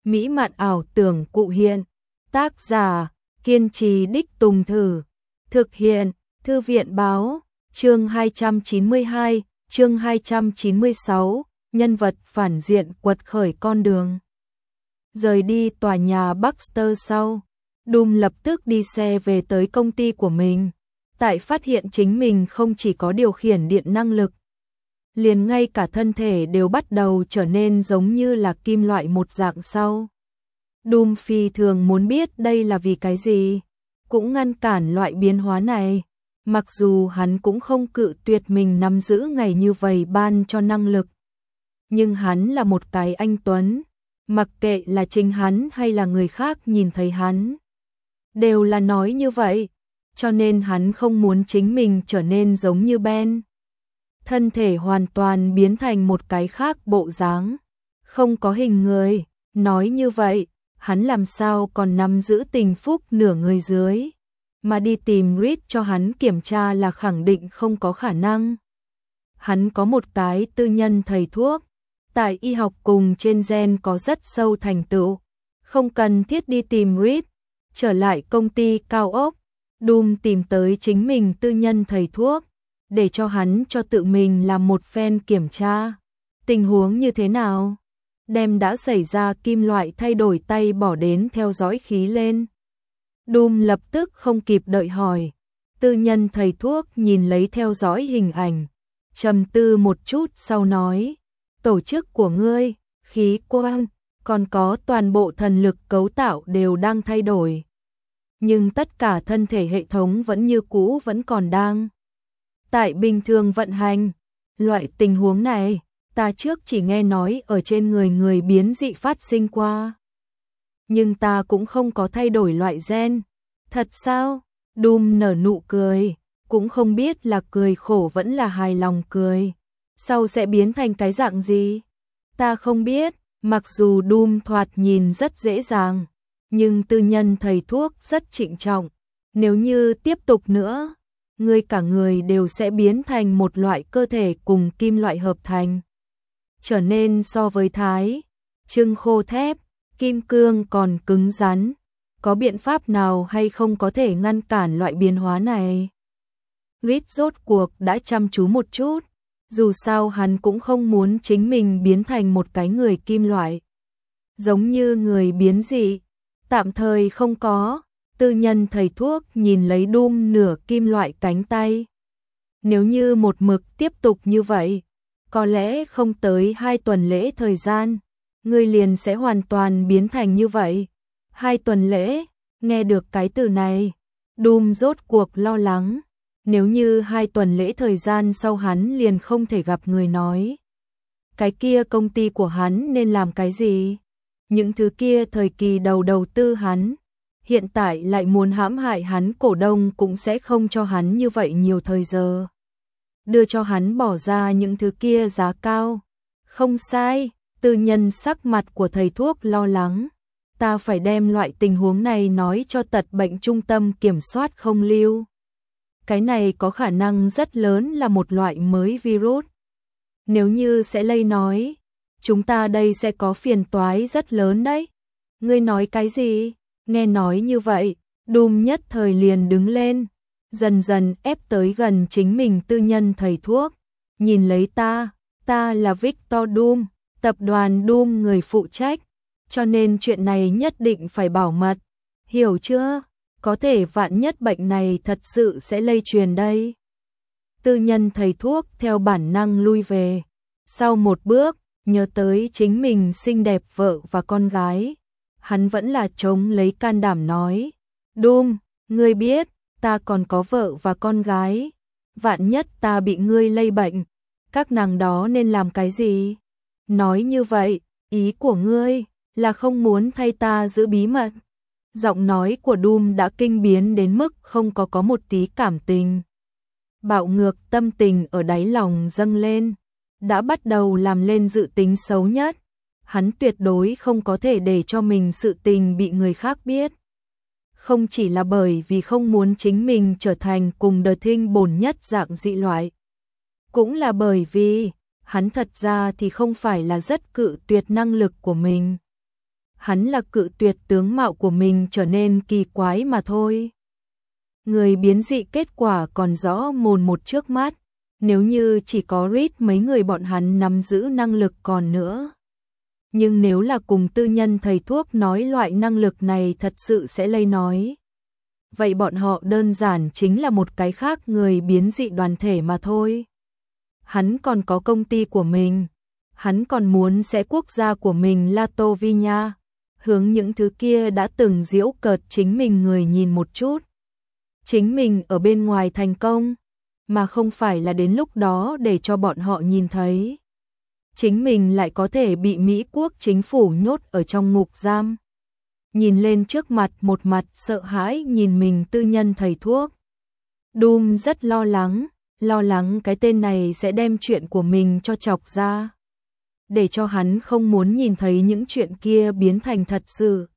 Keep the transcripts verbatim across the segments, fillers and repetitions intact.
mỹ mạn ảo tưởng cụ hiện. Tác giả, kiên trì đích tùng thử. Thực hiện, Thư viện báo, chương hai trăm chín mươi hai, chương hai trăm chín mươi sáu, nhân vật phản diện quật khởi con đường. Rời đi tòa nhà Baxter sau, Doom lập tức đi xe về tới công ty của mình. Tại phát hiện chính mình không chỉ có điều khiển điện năng lực, liền ngay cả thân thể đều bắt đầu trở nên giống như là kim loại một dạng sau. Doom phi thường muốn biết đây là vì cái gì, cũng ngăn cản loại biến hóa này, mặc dù hắn cũng không cự tuyệt mình nắm giữ ngày như vậy ban cho năng lực. Nhưng hắn là một cái anh tuấn, mặc kệ là chính hắn hay là người khác nhìn thấy hắn, đều là nói như vậy, cho nên hắn không muốn chính mình trở nên giống như Ben. Thân thể hoàn toàn biến thành một cái khác bộ dáng, không có hình người, nói như vậy, hắn làm sao còn nắm giữ tình phúc nửa người dưới, mà đi tìm Reed cho hắn kiểm tra là khẳng định không có khả năng. Hắn có một cái tư nhân thầy thuốc, tại y học cùng trên gen có rất sâu thành tựu, không cần thiết đi tìm Reed. Trở lại công ty cao ốc, Doom tìm tới chính mình tư nhân thầy thuốc, để cho hắn cho tự mình làm một phen kiểm tra. Tình huống như thế nào? Đem đã xảy ra kim loại thay đổi tay bỏ đến theo dõi khí lên. Doom lập tức không kịp đợi hỏi. Tư nhân thầy thuốc nhìn lấy theo dõi hình ảnh, trầm tư một chút sau nói, tổ chức của ngươi, khí quan, còn có toàn bộ thần lực cấu tạo đều đang thay đổi. Nhưng tất cả thân thể hệ thống vẫn như cũ vẫn còn đang tại bình thường vận hành. Loại tình huống này, ta trước chỉ nghe nói ở trên người người biến dị phát sinh qua. Nhưng ta cũng không có thay đổi loại gen. Thật sao? Doom nở nụ cười, cũng không biết là cười khổ vẫn là hài lòng cười. Sau sẽ biến thành cái dạng gì? Ta không biết, mặc dù Doom thoạt nhìn rất dễ dàng, nhưng tư nhân thầy thuốc rất trịnh trọng. Nếu như tiếp tục nữa, ngươi cả người đều sẽ biến thành một loại cơ thể cùng kim loại hợp thành. Trở nên so với thái, trưng khô thép, kim cương còn cứng rắn. Có biện pháp nào hay không có thể ngăn cản loại biến hóa này? Reed rốt cuộc đã chăm chú một chút. Dù sao hắn cũng không muốn chính mình biến thành một cái người kim loại. Giống như người biến dị. Tạm thời không có. Tư nhân thầy thuốc nhìn lấy Doom nửa kim loại cánh tay. Nếu như một mực tiếp tục như vậy, có lẽ không tới hai tuần lễ thời gian, ngươi liền sẽ hoàn toàn biến thành như vậy. Hai tuần lễ, nghe được cái từ này, Doom rốt cuộc lo lắng. Nếu như hai tuần lễ thời gian sau hắn liền không thể gặp người nói, cái kia công ty của hắn nên làm cái gì? Những thứ kia thời kỳ đầu đầu tư hắn, hiện tại lại muốn hãm hại hắn, cổ đông cũng sẽ không cho hắn như vậy nhiều thời giờ. Đưa cho hắn bỏ ra những thứ kia giá cao. Không sai, tư nhân sắc mặt của thầy thuốc lo lắng. Ta phải đem loại tình huống này nói cho tật bệnh trung tâm kiểm soát không lưu. Cái này có khả năng rất lớn là một loại mới virus. Nếu như sẽ lây nói, chúng ta đây sẽ có phiền toái rất lớn đấy. Ngươi nói cái gì? Nghe nói như vậy, Doom nhất thời liền đứng lên, dần dần ép tới gần chính mình tư nhân thầy thuốc. Nhìn lấy ta, ta là Victor Doom, tập đoàn Doom người phụ trách, cho nên chuyện này nhất định phải bảo mật. Hiểu chưa? Có thể vạn nhất bệnh này thật sự sẽ lây truyền đây. Tư nhân thầy thuốc theo bản năng lui về. Sau một bước, nhớ tới chính mình xinh đẹp vợ và con gái. Hắn vẫn là chống lấy can đảm nói. Doom, ngươi biết, ta còn có vợ và con gái. Vạn nhất ta bị ngươi lây bệnh, các nàng đó nên làm cái gì? Nói như vậy, ý của ngươi là không muốn thay ta giữ bí mật. Giọng nói của Doom đã kinh biến đến mức không có có một tí cảm tình. Bạo ngược tâm tình ở đáy lòng dâng lên, đã bắt đầu làm lên dự tính xấu nhất. Hắn tuyệt đối không có thể để cho mình sự tình bị người khác biết. Không chỉ là bởi vì không muốn chính mình trở thành cùng The Thing bổn nhất dạng dị loại. Cũng là bởi vì, hắn thật ra thì không phải là rất cự tuyệt năng lực của mình. hắn là cự tuyệt tướng mạo của mình trở nên kỳ quái mà thôi. Người biến dị kết quả còn rõ mồn một trước mắt, nếu như chỉ có Reed mấy người bọn hắn nắm giữ năng lực còn nữa. Nhưng nếu là cùng tư nhân thầy thuốc nói loại năng lực này thật sự sẽ lây nói. Vậy bọn họ đơn giản chính là một cái khác người biến dị đoàn thể mà thôi. Hắn còn có công ty của mình, hắn còn muốn sẽ quốc gia của mình Latovia, hướng những thứ kia đã từng giễu cợt chính mình người nhìn một chút. Chính mình ở bên ngoài thành công, mà không phải là đến lúc đó để cho bọn họ nhìn thấy. Chính mình lại có thể bị Mỹ quốc chính phủ nhốt ở trong ngục giam. Nhìn lên trước mặt một mặt sợ hãi nhìn mình tư nhân thầy thuốc. Doom rất lo lắng, lo lắng cái tên này sẽ đem chuyện của mình cho chọc ra. Để cho hắn không muốn nhìn thấy những chuyện kia biến thành thật sự.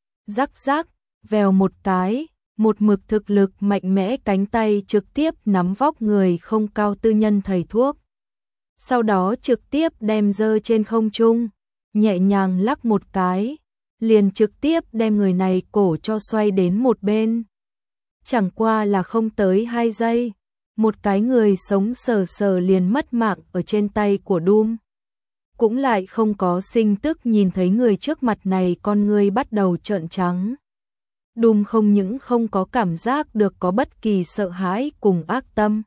Rắc rắc, vèo một cái, một mực thực lực mạnh mẽ cánh tay trực tiếp nắm vóc người không cao tư nhân thầy thuốc. Sau đó trực tiếp đem giơ trên không trung, nhẹ nhàng lắc một cái, liền trực tiếp đem người này cổ cho xoay đến một bên. Chẳng qua là không tới hai giây, một cái người sống sờ sờ liền mất mạng ở trên tay của Doom. Cũng lại không có sinh tức nhìn thấy người trước mặt này con người bắt đầu trợn trắng. Doom không những không có cảm giác được có bất kỳ sợ hãi cùng ác tâm.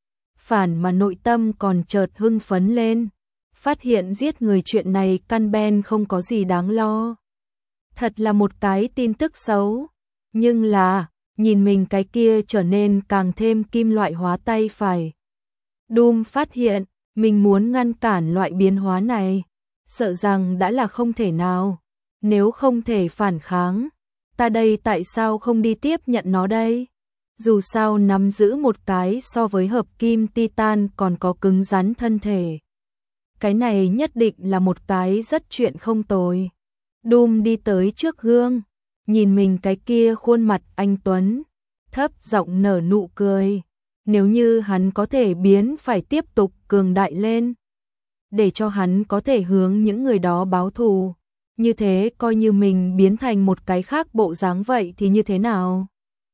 Phản mà nội tâm còn chợt hưng phấn lên, phát hiện giết người chuyện này căn ben không có gì đáng lo. Thật là một cái tin tức xấu, nhưng là, nhìn mình cái kia trở nên càng thêm kim loại hóa tay phải. Doom phát hiện, mình muốn ngăn cản loại biến hóa này, sợ rằng đã là không thể nào. Nếu không thể phản kháng, ta đây tại sao không đi tiếp nhận nó đây? Dù sao nắm giữ một cái so với hợp kim titan còn có cứng rắn thân thể. Cái này nhất định là một cái rất chuyện không tồi. Doom đi tới trước gương, nhìn mình cái kia khuôn mặt anh tuấn, thấp giọng nở nụ cười. Nếu như hắn có thể biến phải tiếp tục cường đại lên, để cho hắn có thể hướng những người đó báo thù, như thế coi như mình biến thành một cái khác bộ dáng vậy thì như thế nào?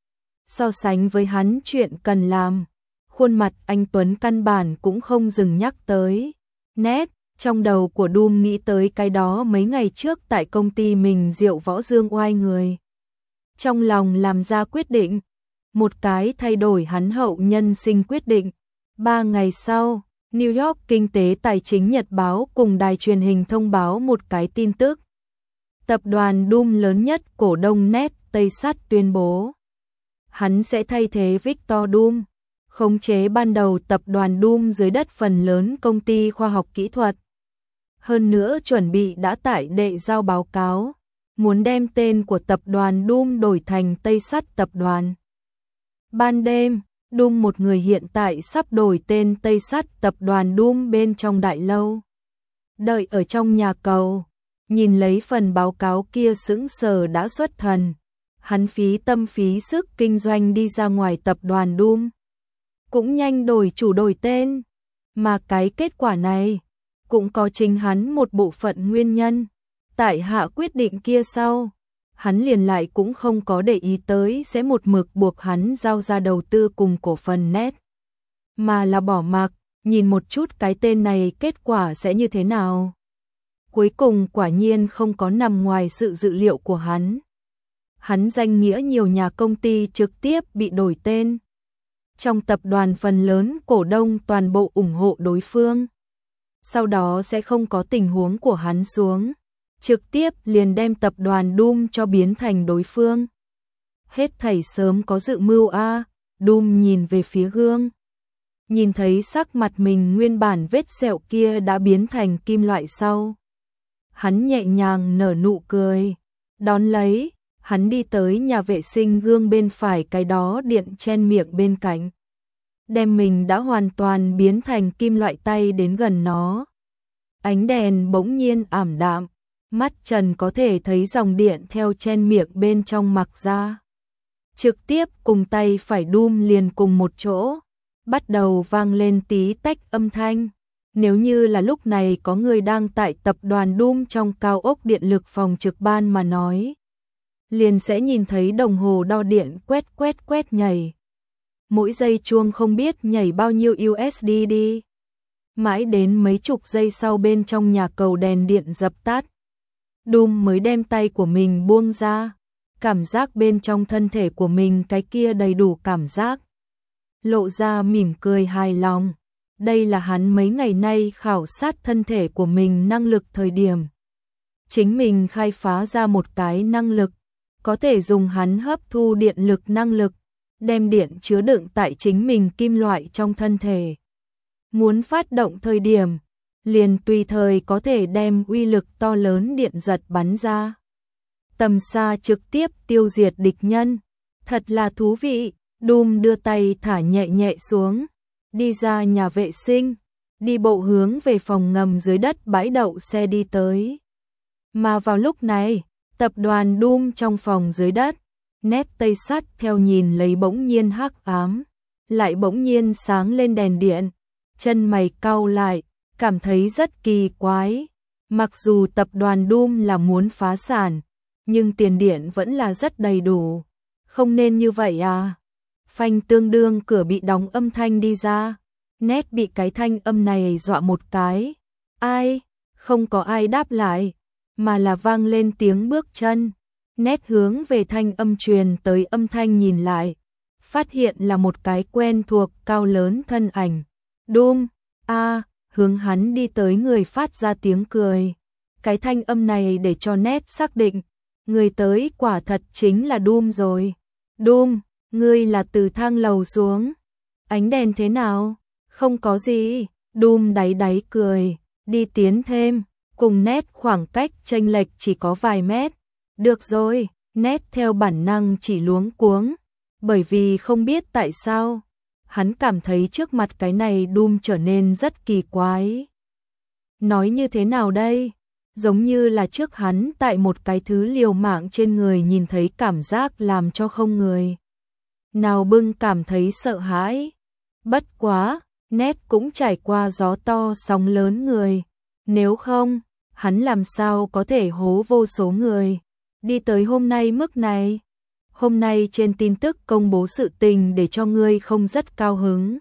So sánh với hắn chuyện cần làm, khuôn mặt anh tuấn căn bản cũng không dừng nhắc tới. Nét, trong đầu của Doom nghĩ tới cái đó mấy ngày trước tại công ty mình Diệu Võ Dương oai người. Trong lòng làm ra quyết định, một cái thay đổi hắn hậu nhân sinh quyết định. Ba ngày sau, New York Kinh tế Tài chính Nhật báo cùng đài truyền hình thông báo một cái tin tức. Tập đoàn Doom lớn nhất cổ đông Nét Tây Sắt tuyên bố hắn sẽ thay thế Victor Doom, khống chế ban đầu tập đoàn Doom dưới đất phần lớn công ty khoa học kỹ thuật. Hơn nữa chuẩn bị đã tại đệ giao báo cáo, muốn đem tên của tập đoàn Doom đổi thành Tây Sắt tập đoàn. Ban đêm, Doom một người hiện tại sắp đổi tên Tây Sắt tập đoàn Doom bên trong đại lâu. Đợi ở trong nhà cầu, nhìn lấy phần báo cáo kia sững sờ đã xuất thần. Hắn phí tâm phí sức kinh doanh đi ra ngoài tập đoàn Doom. Cũng nhanh đổi chủ đổi tên. Mà cái kết quả này, cũng có chính hắn một bộ phận nguyên nhân. Tại hạ quyết định kia sau, hắn liền lại cũng không có để ý tới sẽ một mực buộc hắn giao ra đầu tư cùng cổ phần Nét. Mà là bỏ mặc, nhìn một chút cái tên này kết quả sẽ như thế nào. Cuối cùng quả nhiên không có nằm ngoài sự dự liệu của hắn. Hắn danh nghĩa nhiều nhà công ty trực tiếp bị đổi tên. Trong tập đoàn phần lớn cổ đông toàn bộ ủng hộ đối phương. Sau đó sẽ không có tình huống của hắn xuống. Trực tiếp liền đem tập đoàn Doom cho biến thành đối phương. Hết thảy sớm có dự mưu a. À, Doom nhìn về phía gương. Nhìn thấy sắc mặt mình nguyên bản vết sẹo kia đã biến thành kim loại sau. Hắn nhẹ nhàng nở nụ cười. Đón lấy, hắn đi tới nhà vệ sinh gương bên phải cái đó điện chen miệng bên cạnh. Đem mình đã hoàn toàn biến thành kim loại tay đến gần nó. Ánh đèn bỗng nhiên ảm đạm. Mắt Trần có thể thấy dòng điện theo chen miệng bên trong mặc ra. Trực tiếp cùng tay phải Doom liền cùng một chỗ. Bắt đầu vang lên tí tách âm thanh. Nếu như là lúc này có người đang tại tập đoàn Doom trong cao ốc điện lực phòng trực ban mà nói, liền sẽ nhìn thấy đồng hồ đo điện quét quét quét nhảy. Mỗi giây chuông không biết nhảy bao nhiêu u ét đê đi. Mãi đến mấy chục giây sau bên trong nhà cầu đèn điện dập tắt, Doom mới đem tay của mình buông ra, cảm giác bên trong thân thể của mình cái kia đầy đủ cảm giác. Lộ ra mỉm cười hài lòng. Đây là hắn mấy ngày nay khảo sát thân thể của mình năng lực thời điểm. Chính mình khai phá ra một cái năng lực, có thể dùng hắn hấp thu điện lực năng lực, đem điện chứa đựng tại chính mình kim loại trong thân thể. Muốn phát động thời điểm, liền tùy thời có thể đem uy lực to lớn điện giật bắn ra. Tầm xa trực tiếp tiêu diệt địch nhân. Thật là thú vị. Doom đưa tay thả nhẹ nhẹ xuống, đi ra nhà vệ sinh, đi bộ hướng về phòng ngầm dưới đất bãi đậu xe đi tới. Mà vào lúc này, tập đoàn Doom trong phòng dưới đất, nét tây sắt theo nhìn lấy bỗng nhiên hắc ám, lại bỗng nhiên sáng lên đèn điện, chân mày cau lại, cảm thấy rất kỳ quái. Mặc dù tập đoàn Doom là muốn phá sản, nhưng tiền điện vẫn là rất đầy đủ. Không nên như vậy à? Phanh tương đương cửa bị đóng âm thanh đi ra. Nét bị cái thanh âm này dọa một cái. Ai? Không có ai đáp lại, mà là vang lên tiếng bước chân. Nét hướng về thanh âm truyền tới âm thanh nhìn lại, phát hiện là một cái quen thuộc cao lớn thân ảnh. Doom, a, hướng hắn đi tới người phát ra tiếng cười. Cái thanh âm này để cho Nét xác định, người tới quả thật chính là Doom rồi. Doom, ngươi là từ thang lầu xuống. Ánh đèn thế nào? Không có gì. Doom đáy đáy cười, đi tiến thêm, cùng Nét khoảng cách chênh lệch chỉ có vài mét. Được rồi, Nét theo bản năng chỉ luống cuống, bởi vì không biết tại sao, hắn cảm thấy trước mặt cái này Doom trở nên rất kỳ quái. Nói như thế nào đây? Giống như là trước hắn tại một cái thứ liều mạng trên người nhìn thấy cảm giác làm cho không người nào bưng cảm thấy sợ hãi. Bất quá, Nét cũng trải qua gió to sóng lớn người. Nếu không, hắn làm sao có thể hố vô số người. Đi tới hôm nay mức này. Hôm nay trên tin tức công bố sự tình để cho ngươi không rất cao hứng.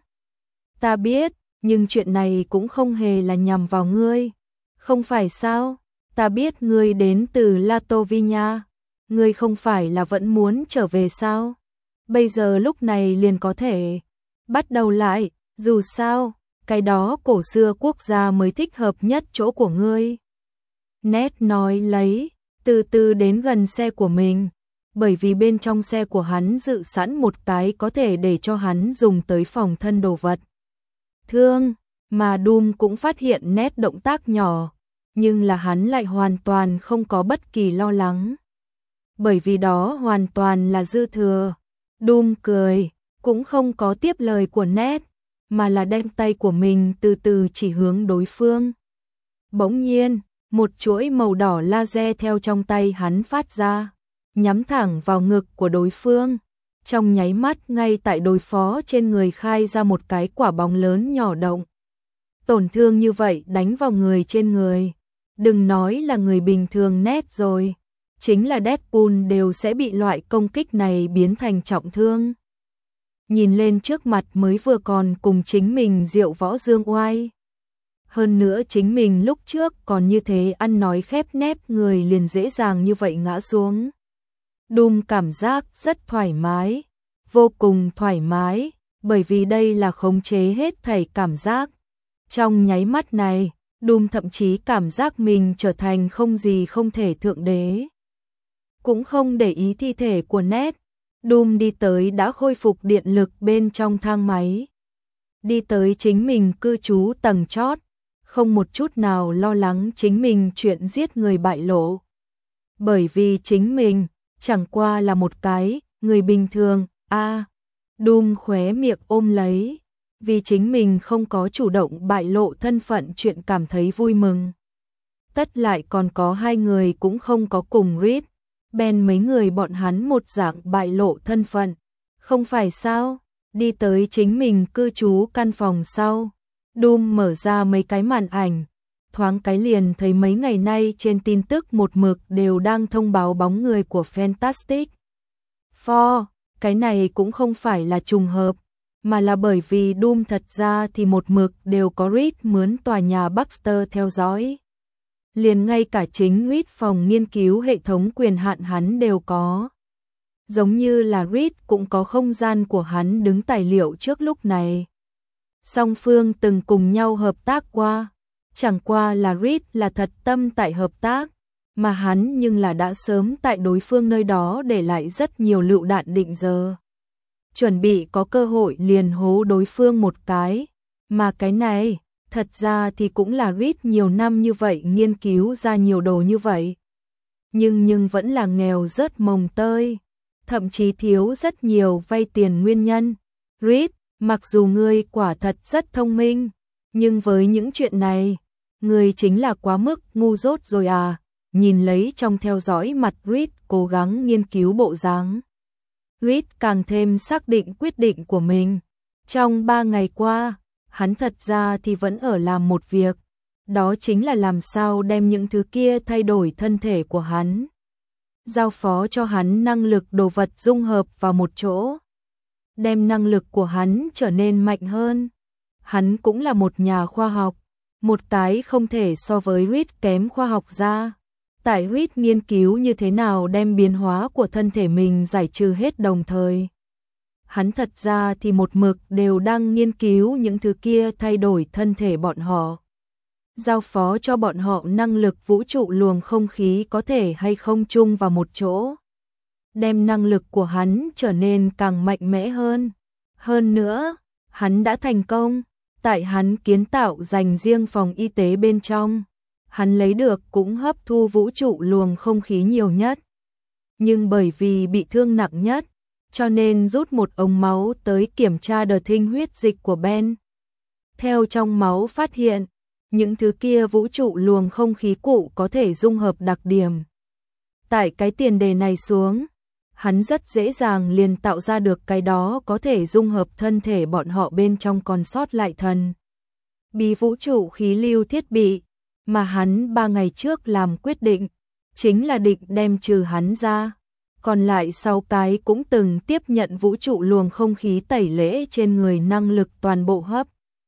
Ta biết, nhưng chuyện này cũng không hề là nhằm vào ngươi. Không phải sao? Ta biết ngươi đến từ Latovia. Ngươi không phải là vẫn muốn trở về sao? Bây giờ lúc này liền có thể bắt đầu lại, dù sao, cái đó cổ xưa quốc gia mới thích hợp nhất chỗ của ngươi. Nét nói lấy, từ từ đến gần xe của mình, bởi vì bên trong xe của hắn dự sẵn một cái có thể để cho hắn dùng tới phòng thân đồ vật. Thương, mà Doom cũng phát hiện Nét động tác nhỏ, nhưng là hắn lại hoàn toàn không có bất kỳ lo lắng. Bởi vì đó hoàn toàn là dư thừa. Doom cười, cũng không có tiếp lời của Nét, mà là đem tay của mình từ từ chỉ hướng đối phương. Bỗng nhiên, một chuỗi màu đỏ laser theo trong tay hắn phát ra, nhắm thẳng vào ngực của đối phương. Trong nháy mắt ngay tại đối phó trên người khai ra một cái quả bóng lớn nhỏ động. Tổn thương như vậy đánh vào người trên người. Đừng nói là người bình thường Nét rồi. Chính là Deadpool đều sẽ bị loại công kích này biến thành trọng thương. Nhìn lên trước mặt mới vừa còn cùng chính mình diệu võ dương oai. Hơn nữa chính mình lúc trước còn như thế ăn nói khép nép người liền dễ dàng như vậy ngã xuống. Doom cảm giác rất thoải mái, vô cùng thoải mái, bởi vì đây là khống chế hết thảy cảm giác. Trong nháy mắt này, Doom thậm chí cảm giác mình trở thành không gì không thể thượng đế. Cũng không để ý thi thể của Nét, Doom đi tới đã khôi phục điện lực bên trong thang máy. Đi tới chính mình cư trú tầng chót, không một chút nào lo lắng chính mình chuyện giết người bại lộ. Bởi vì chính mình chẳng qua là một cái người bình thường. A, à, Doom khóe miệng ôm lấy, vì chính mình không có chủ động bại lộ thân phận chuyện cảm thấy vui mừng. Tất lại còn có hai người cũng không có cùng Reed, Ben mấy người bọn hắn một dạng bại lộ thân phận. Không phải sao? Đi tới chính mình cư trú căn phòng sau, Doom mở ra mấy cái màn ảnh, thoáng cái liền thấy mấy ngày nay trên tin tức một mực đều đang thông báo bóng người của Fantastic Four. Cái này cũng không phải là trùng hợp, mà là bởi vì Doom thật ra thì một mực đều có Reed mướn tòa nhà Baxter theo dõi. Liền ngay cả chính Reed phòng nghiên cứu hệ thống quyền hạn hắn đều có. Giống như là Reed cũng có không gian của hắn đứng tài liệu trước lúc này. Song phương từng cùng nhau hợp tác qua, chẳng qua là Reed là thật tâm tại hợp tác, mà hắn nhưng là đã sớm tại đối phương nơi đó để lại rất nhiều lựu đạn định giờ. Chuẩn bị có cơ hội liền hố đối phương một cái, mà cái này, thật ra thì cũng là Reed nhiều năm như vậy nghiên cứu ra nhiều đồ như vậy. Nhưng nhưng vẫn là nghèo rớt mồng tơi, thậm chí thiếu rất nhiều vay tiền nguyên nhân. Reed, mặc dù ngươi quả thật rất thông minh, nhưng với những chuyện này, ngươi chính là quá mức ngu dốt rồi à. Nhìn lấy trong theo dõi mặt Reed cố gắng nghiên cứu bộ dáng, Reed càng thêm xác định quyết định của mình. Trong ba ngày qua, hắn thật ra thì vẫn ở làm một việc, đó chính là làm sao đem những thứ kia thay đổi thân thể của hắn. Giao phó cho hắn năng lực đồ vật dung hợp vào một chỗ, đem năng lực của hắn trở nên mạnh hơn. Hắn cũng là một nhà khoa học, một cái không thể so với Reed kém khoa học gia. Tại Reed nghiên cứu như thế nào đem biến hóa của thân thể mình giải trừ hết đồng thời. Hắn thật ra thì một mực đều đang nghiên cứu những thứ kia thay đổi thân thể bọn họ. Giao phó cho bọn họ năng lực vũ trụ luồng không khí có thể hay không chung vào một chỗ. Đem năng lực của hắn trở nên càng mạnh mẽ hơn. Hơn nữa, hắn đã thành công, tại hắn kiến tạo dành riêng phòng y tế bên trong. Hắn lấy được cũng hấp thu vũ trụ luồng không khí nhiều nhất. Nhưng bởi vì bị thương nặng nhất, cho nên rút một ống máu tới kiểm tra đợt thinh huyết dịch của Ben. Theo trong máu phát hiện, những thứ kia vũ trụ luồng không khí cụ có thể dung hợp đặc điểm. Tại cái tiền đề này xuống, hắn rất dễ dàng liền tạo ra được cái đó có thể dung hợp thân thể bọn họ bên trong còn sót lại thần bí vũ trụ khí lưu thiết bị. Mà hắn ba ngày trước làm quyết định, chính là định đem trừ hắn ra. Còn lại sau cái cũng từng tiếp nhận vũ trụ luồng không khí tẩy lễ trên người năng lực toàn bộ hấp.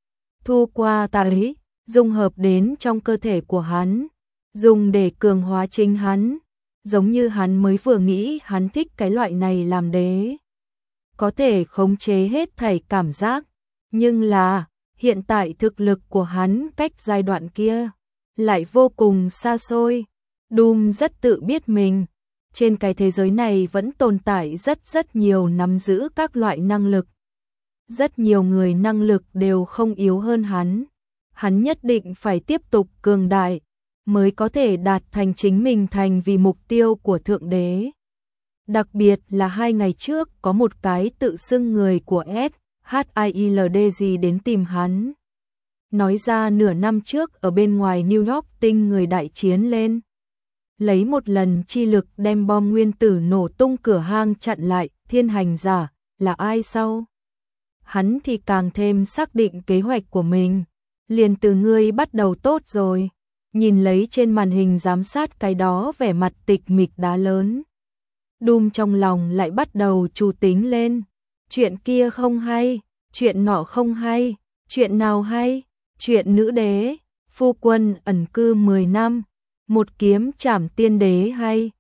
Thu qua tái, dung hợp đến trong cơ thể của hắn, dùng để cường hóa chính hắn. Giống như hắn mới vừa nghĩ hắn thích cái loại này làm đế. Có thể khống chế hết thảy cảm giác, nhưng là hiện tại thực lực của hắn cách giai đoạn kia lại vô cùng xa xôi. Doom rất tự biết mình, trên cái thế giới này vẫn tồn tại rất rất nhiều nắm giữ các loại năng lực. Rất nhiều người năng lực đều không yếu hơn hắn. Hắn nhất định phải tiếp tục cường đại, mới có thể đạt thành chính mình thành vì mục tiêu của Thượng Đế. Đặc biệt là hai ngày trước có một cái tự xưng người của S H I L D gì đến tìm hắn. Nói ra nửa năm trước ở bên ngoài New York tinh người đại chiến lên. Lấy một lần chi lực đem bom nguyên tử nổ tung cửa hang chặn lại, thiên hành giả, là ai sau? Hắn thì càng thêm xác định kế hoạch của mình. Liền từ ngươi bắt đầu tốt rồi. Nhìn lấy trên màn hình giám sát cái đó vẻ mặt tịch mịch đá lớn. Doom trong lòng lại bắt đầu chủ tính lên. Chuyện kia không hay, chuyện nọ không hay, chuyện nào hay? Chuyện nữ đế, phu quân ẩn cư mười năm, một kiếm trảm tiên đế hay,